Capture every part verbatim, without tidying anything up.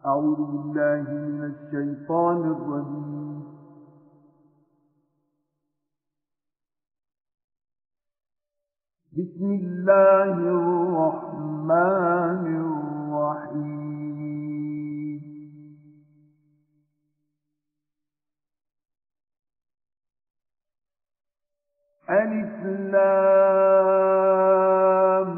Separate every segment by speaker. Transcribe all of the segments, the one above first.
Speaker 1: أعوذ بالله من الشيطان الرجيم. بسم الله الرحمن الرحيم. ألف لام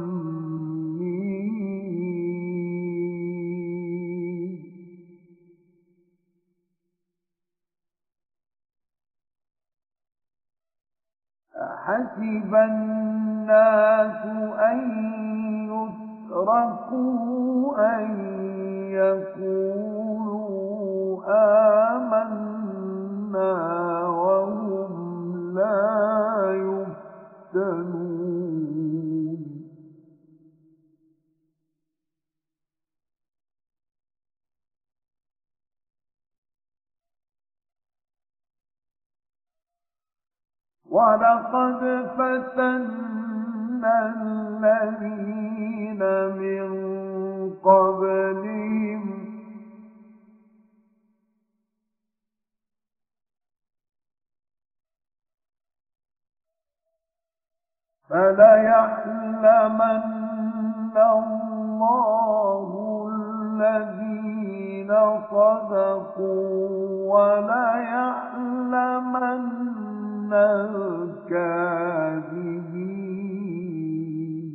Speaker 1: ميم. أحسب الناس أن يتركوا أن يقولوا آمنا وهم لا يفتنون. ولقد فتنا الذين من قبلهم فليعلمن الله الذين صدقوا وليعلمن الكاذبين.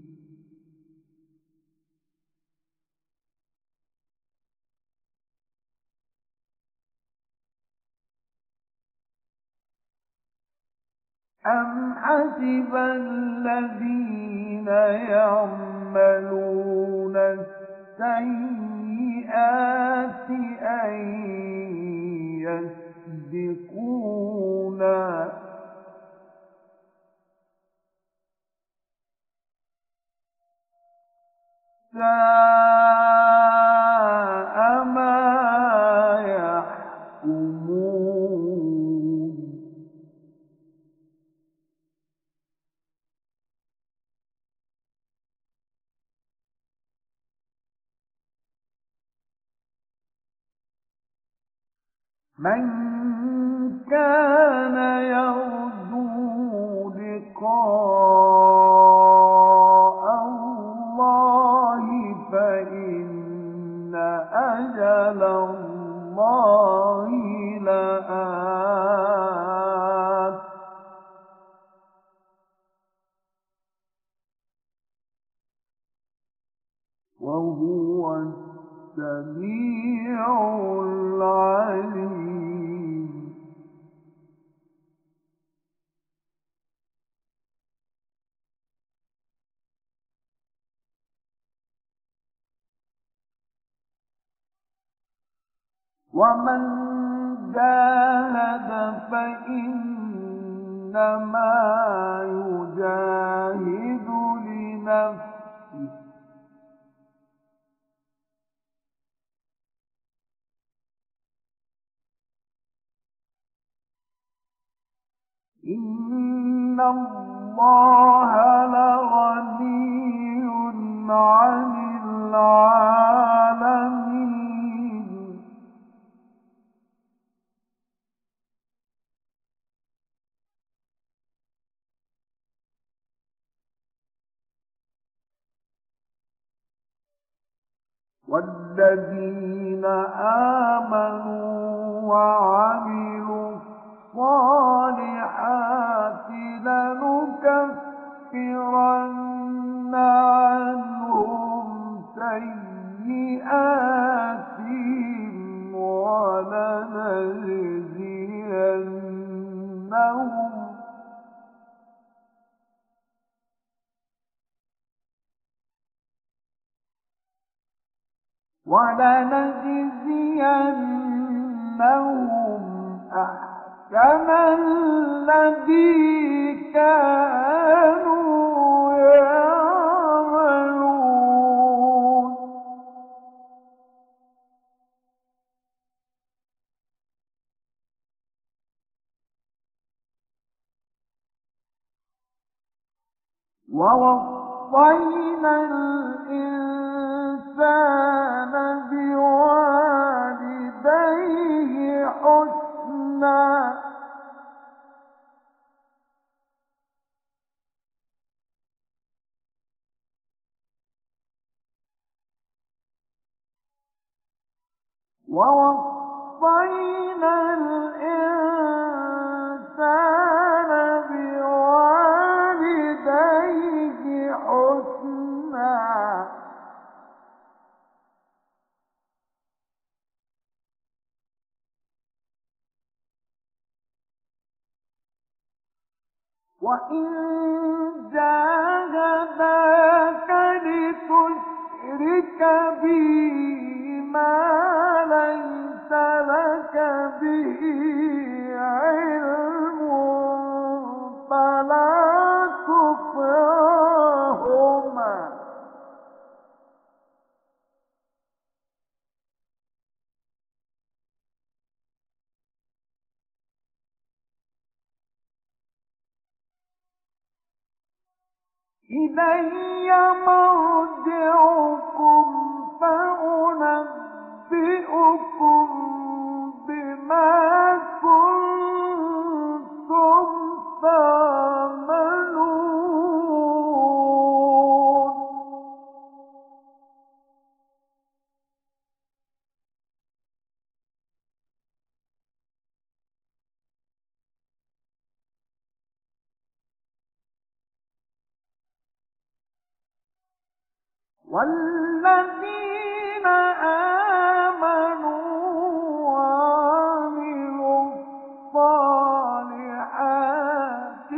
Speaker 1: أم حسب الذين يعملون السيئات أن يسبقونا ساء ما يحكمون. من كان يرجو لقاء الله فإن أجل الله لآت. وهو السميع العليم. ومن جاهد فإنما يجاهد لنفسه إن الله لغني عن العالمين. والذين آمنوا وعملوا الصالحات لنكفرن عنهم سيئاتهم ولنجزينهم ولنجزينهم أحسن الذي كانوا يعملون. ووصينا الإنسان بوالديه ووصينا الإنسان بوالديه حسنا وإن جاهداك لتشرك بي ما ليس لك به علم فلا تطعهما إلي مرجعكم فأنبئكم بما كنتم تعملون والذين آمنوا وعملوا الصالحات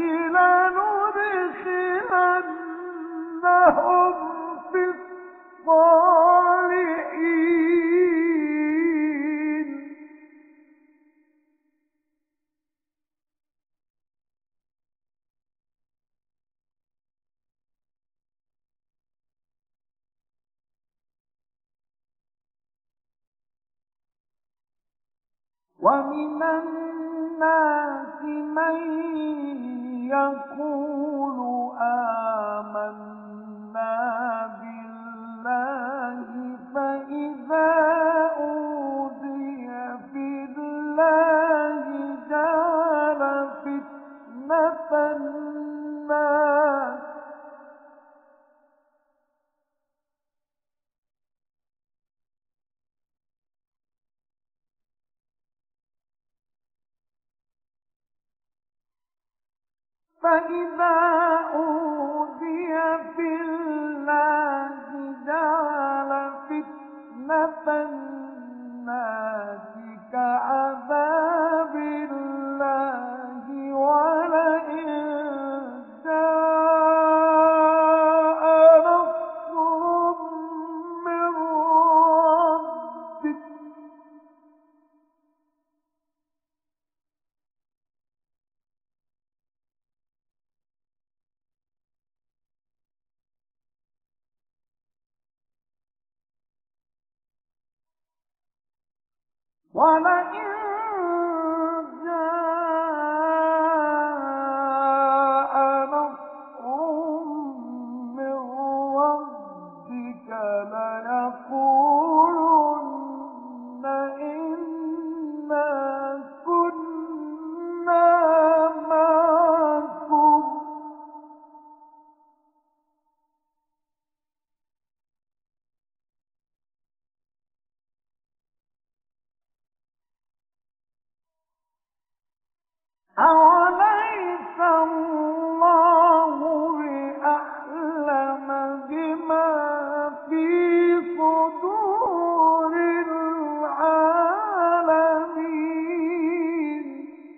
Speaker 1: لندخلنهم في الصالحين ومن الناس من يقول آمنا بالله فإذا أوذي في الله جعل فتنة الناس فإذا أوذي في الله جعل فتنة الناس كعذاب الله ولئن جاء نصر من ربك ولئن جاء نصر من ربك ليقولن إنا كنا معكم أوليس الله بأعلم بما في صدور العالمين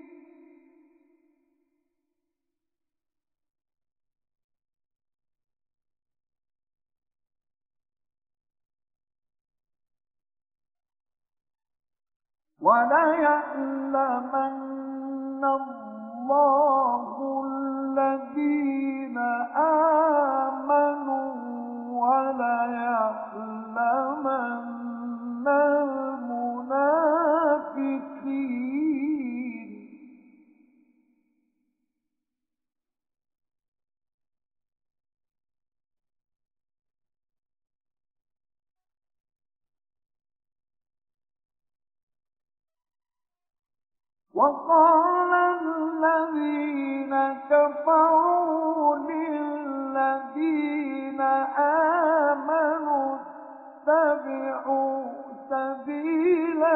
Speaker 1: وليعلمن الله الذين آمنوا وليعلمن المنافقين وقال الذين كفروا للذين آمنوا اتبعوا سبيلنا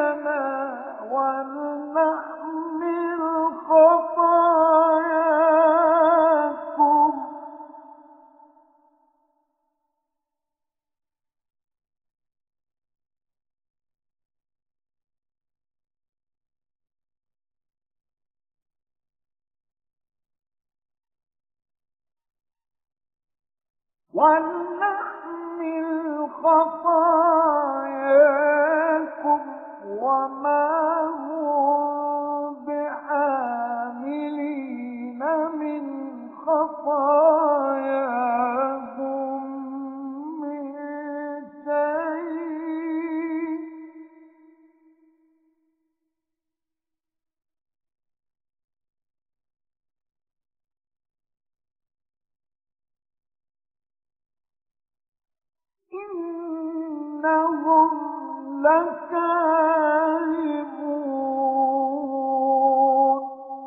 Speaker 1: ولنحمل خطاياكم وما هم بحاملين من خطاياهم من شيء إنهم لكاذبون.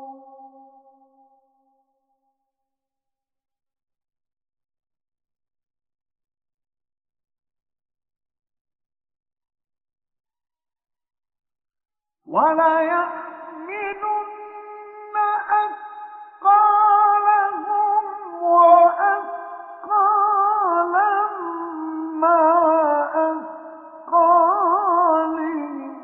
Speaker 1: وليحملن أثقالهم وأثقالا مع أثقالهم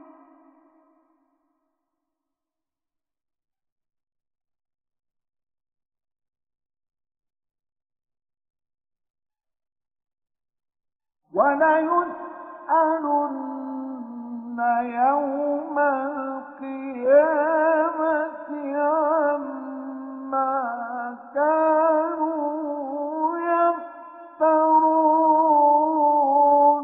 Speaker 1: وليسألن يوم القيامة عما كانوا يفترون.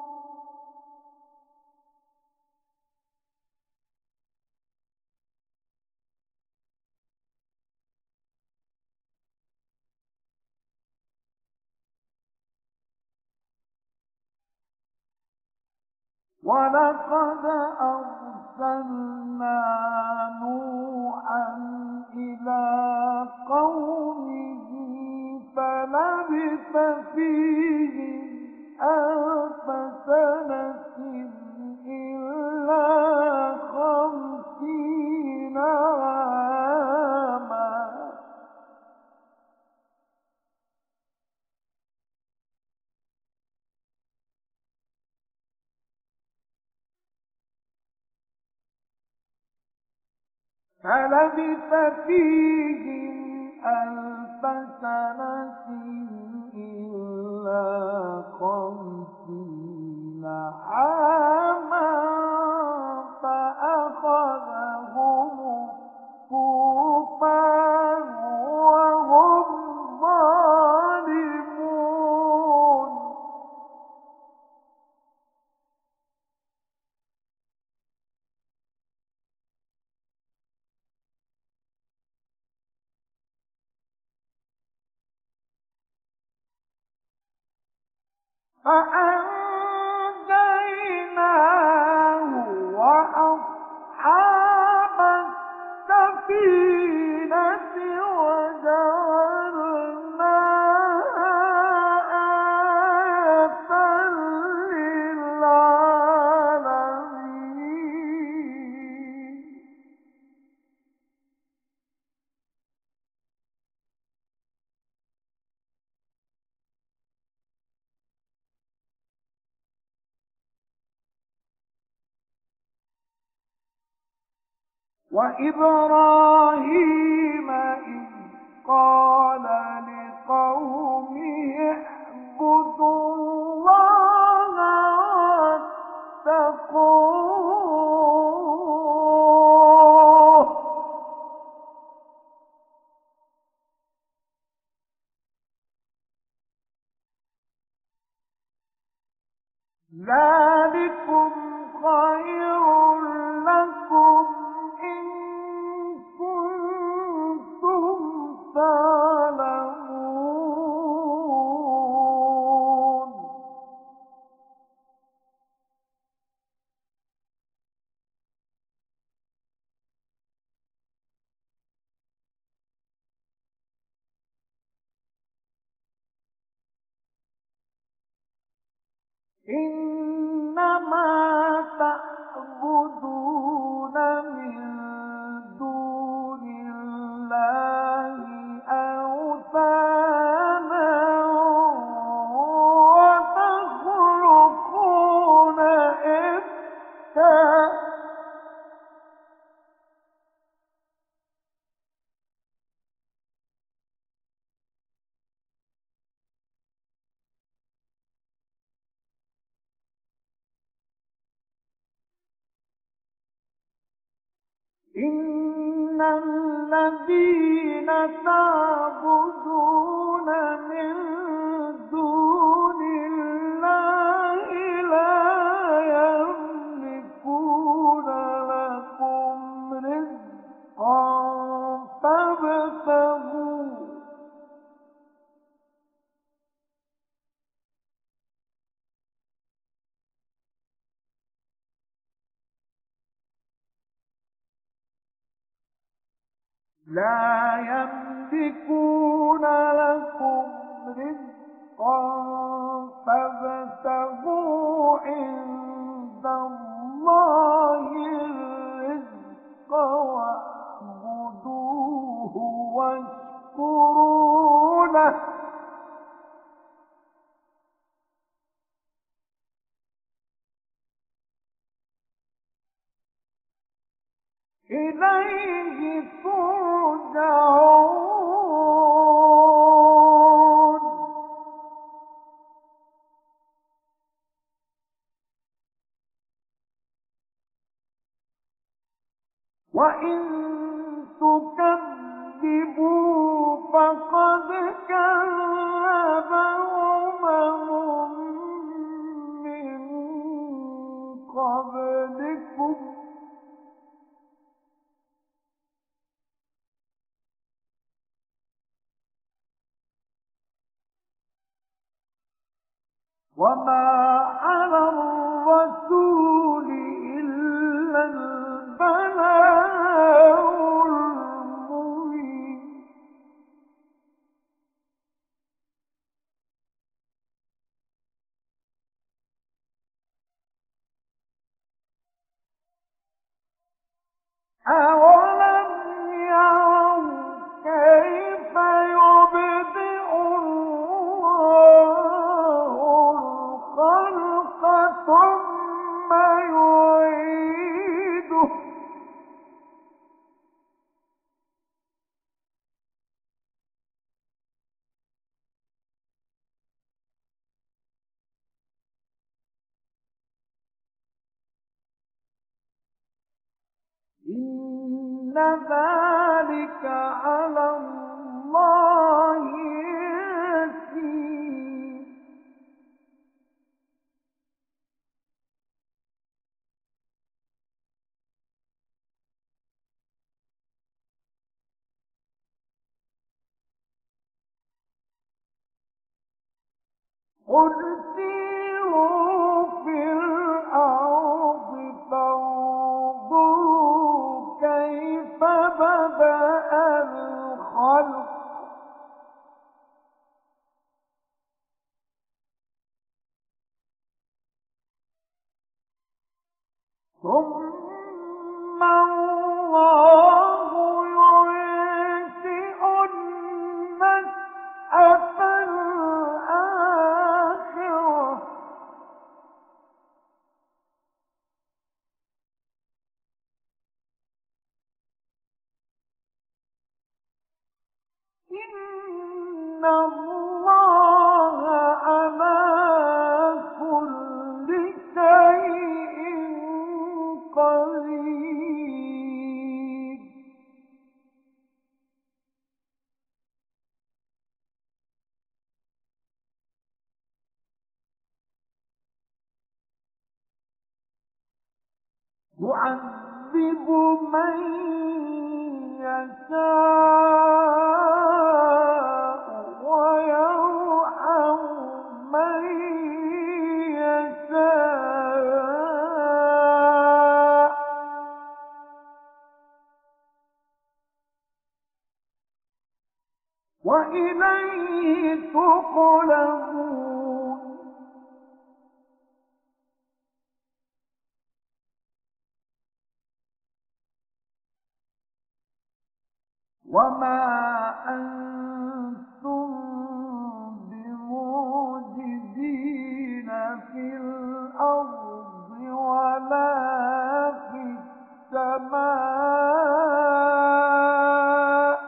Speaker 1: ولقد أرسلنا نوحا إلى قومه فلبث فيهم ألف سنة إلا خمسين عاما فلبث فيهم ألف سنة إلا خمسين عاما فأخذهم الطوفان وهم ظالمون. فأنجيناه وأصحاب السفينة وجعلناها آية للعالمين. وإبراهيم إذ قال لقومه اعبدوا الله واتقوه ذلكم خير لكم إن كنتم تعلمون. إنما تعبدون من دون الله أوثانا وتخلقون إفكا إن الذين تعبدون من دون الله لا يملكون لكم رزقا فابتغوا لا يملكون لكم رزقا فابتغوا عند الله الرزق واعبدوه واشكروا له إليه ترجعون وإن تكذبوا فقد كذب أمم من قبلكم وما على الرسول إلا البلاغ المبين أولم يروا كيف يبدئ الله الخلق ثم يعيده إن ذلك على الله يسير قل سيروا في الأرض فانظروا كيف بدأ الخلق ثم الله ينشئ النشأة الآخرة إن الله على كل شيء قدير يعذب من يشاء ويرحم من يشاء وإليه تقلبون وما أنتم بمعجزين في الأرض ولا في السماء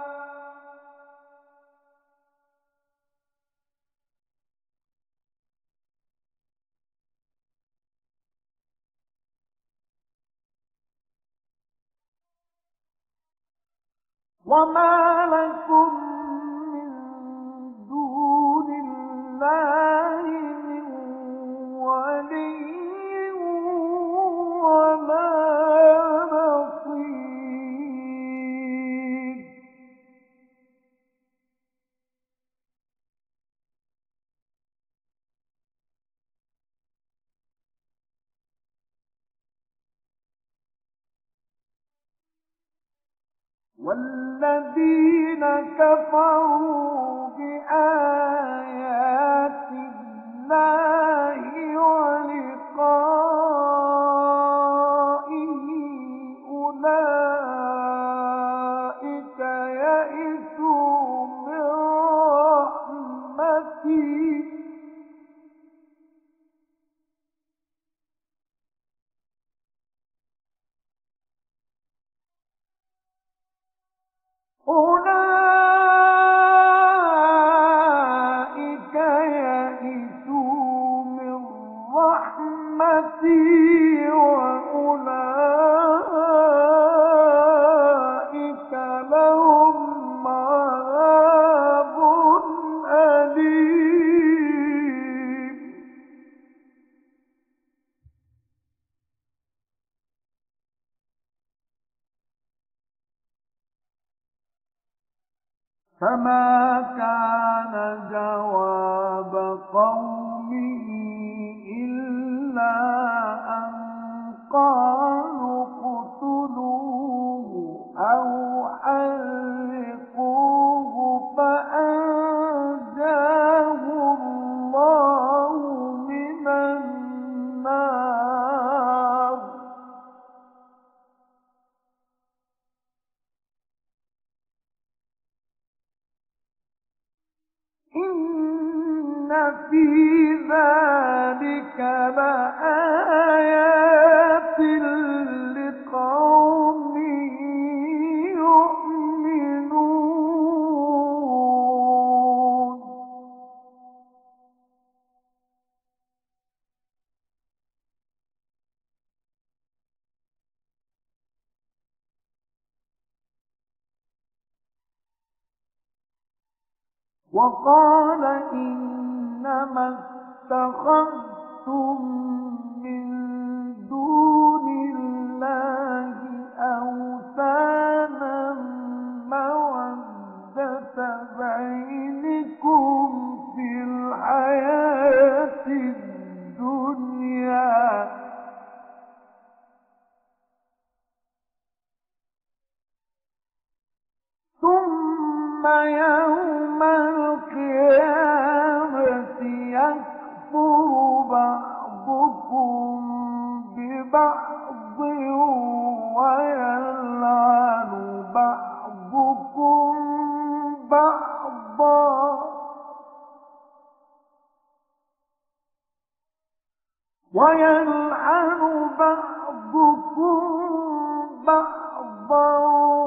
Speaker 1: وما لكم من دون الله من ولي ولا نصير. والذين كفروا بآيات الله ولقائه أولئك يئسوا من رحمتي أولئك يئسوا من رحمتي وأولئك لهم عذاب أليم. فما كان جواب قومه إلا أن قالوا اقتلوه أو حرقوه فأنجاه الله من النار. إن في ذلك لآيات لقوم يؤمنون. وقال إنما اتخذتم من دون الله أوثانا مودة بينكم في الحياة الدنيا ثم يوم القيامة يكفر بعضكم ببعض ويلعن بعضكم بعضا ويلعن بعضكم بعضا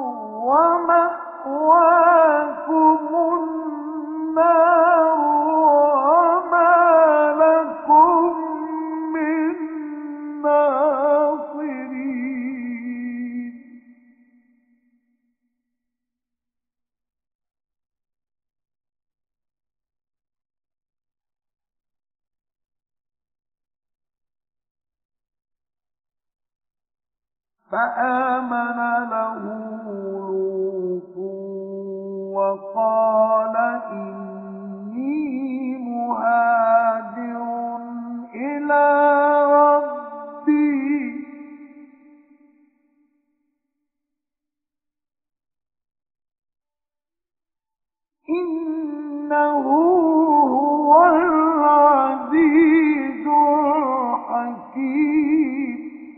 Speaker 1: ومأواكم النار وما لكم من ناصرين. فآمن له لوط وقال إني مهاجر إلى ربي إنه هو العزيز الحكيم.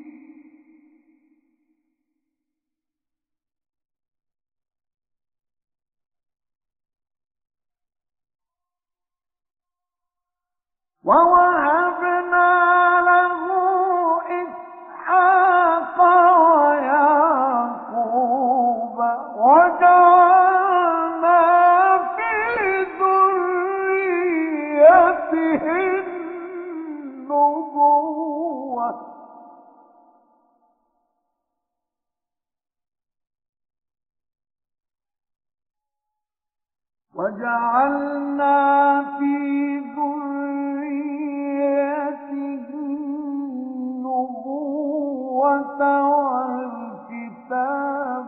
Speaker 1: ووهبنا له إسحاق ويعقوب وجعلنا في ذريته النبوة وجعلنا في ذريته النبوة والكتاب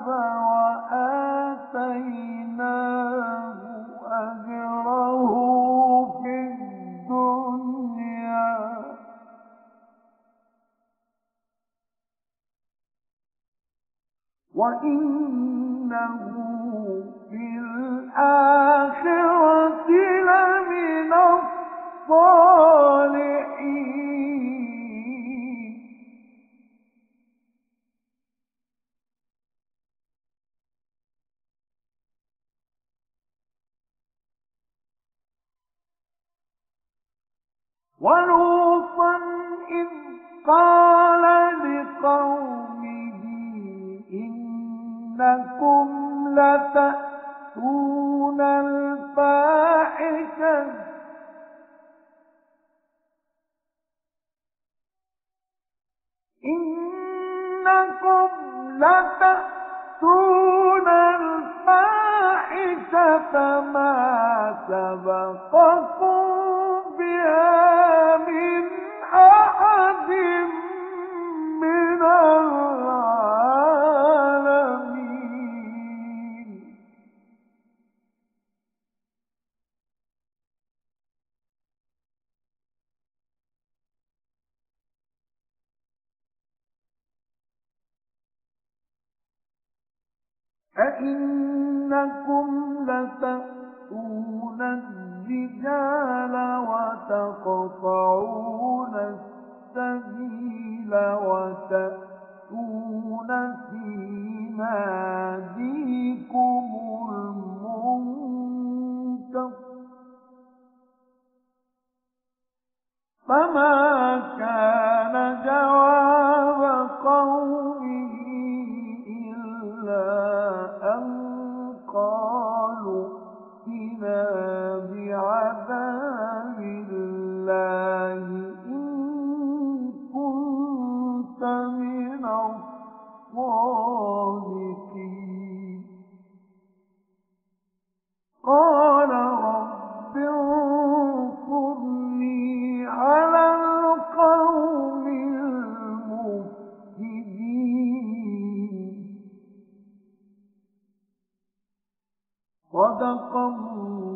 Speaker 1: وآتيناه أجره في الدنيا وإنه في الآخرة لمن الصالحين. ولوطا إذ قال لقومه إنكم لتأتون الفاحشة إنكم لتأتون الفاحشة ما سبقكم بها من أحد من العالمين. أئنكم لتأتون الرجال وتقطعون السبيل وتأتون في ناديكم المنكر فما كان جواب قومه إلا أن قالوا ائتنا بعذاب الله إن كنت من الصادقين. قال رب انصرني على القوم المفسدين. صدق الله